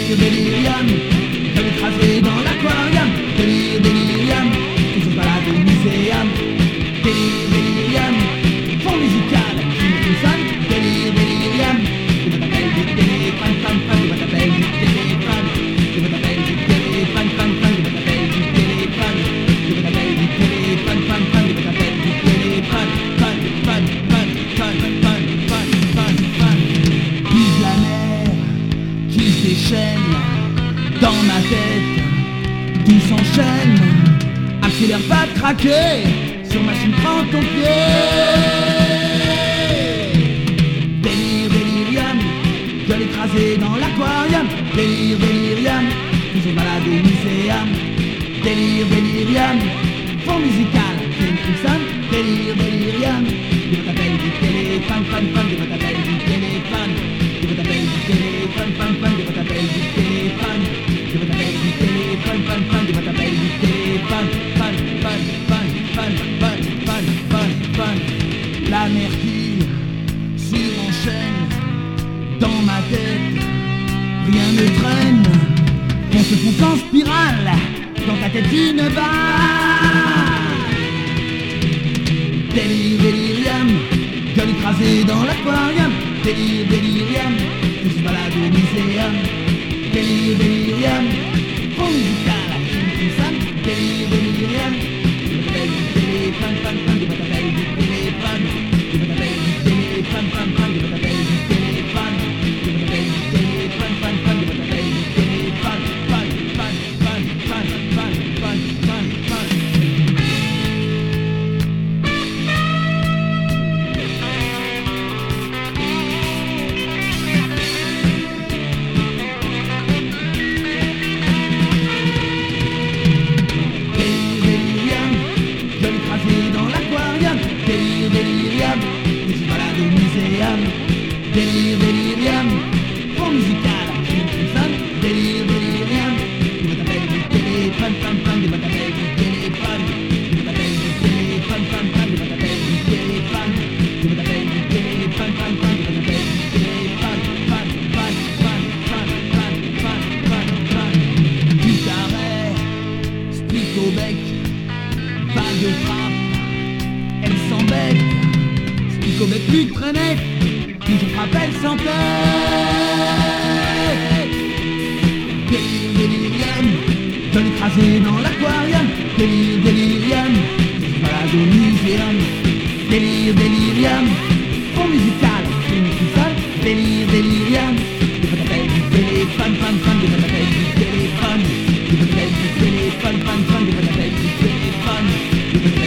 délire, délirium, je vais écraser dans l'aquarium. Délire, délirium, ils sont balades au muséum. Délire, délirium, fond musical, qui sonne. Délire, délirium, je me t'appelle du téléphone, fan, fan, je me t'appelle du téléphone. Je me t'appelle du téléphone, fan, fan, je me t'appelle du téléphone. Je me t'appelle du téléphone, fan, fan, je me t'appelle du téléphone. Fan, fan, fan, fan, fan, fan, fan, fan. Vise la mer qui se déchaîne dans ma tête, tout s'enchaîne. Accélère pas de craquer, sur machine prends ton pied. Délire, délirium, je vais l'écraser dans l'aquarium. Délire, délirium, toujours malade au muséum. Délire, délirium, fond musical, film qui sonne. Délire, délirium, je t'appelle du téléphone, fan, fan, je t'appelle du téléphone. Je t'appelle du téléphone, fan, fan, je t'appelle du téléphone. Je t'appelle du téléphone, fan, fan, je t'appelle du téléphone. Fan, fan, fan, fan, fan, fan, fan, fan. La mer qui surenchaîne dans ma tête, rien ne traîne. On se fout en spirale dans ta tête une balle. Délire, délirium, je vais l'écraser dans l'aquarium. Délire, délirium, je suis malade au muséum. Délire, délirium, fond musical, qui sonne. Délire, délirium, je m'appelle du téléphone, fan, fan, je m'appelle du téléphone. Je m'appelle du téléphone, fan, fan, je m'appelle du téléphone. Je m'appelle du téléphone, fan, fan, je m'appelle du téléphone. Fan, fan, fan, fan, fan, fan, fan, fan. Dans l'aquarium, délire, délirium, je suis malade au muséum. Délire, délirium, fond musical, film qui sonne. Délire, délirium, je t'appelle du téléphone, fan, fan, je t'appelle du téléphone. Je t'appelle du téléphone, fan, fan, je t'appelle du téléphone. Je t'appelle du téléphone, fan, fan, je t'appelle du téléphone. Fan, fan, fan, fan, fan, fan, fan, fan. Du carré, stick au bec, balle de frappe. Elle s'embête, stick au bec plus très net, toujours frappe, elle s'entête. Délire, délirium, je vais l'écraser dans l'aquarium. Délire, délirium, je suis malade au muséum. Délire, délirium, fond musical, film qui sonne. Délire, délirium, je t'appelle du téléphone, fan, fan, je t'appelle du téléphone. Je t'appelle du téléphone, fan, fan, je t'appelle du téléphone.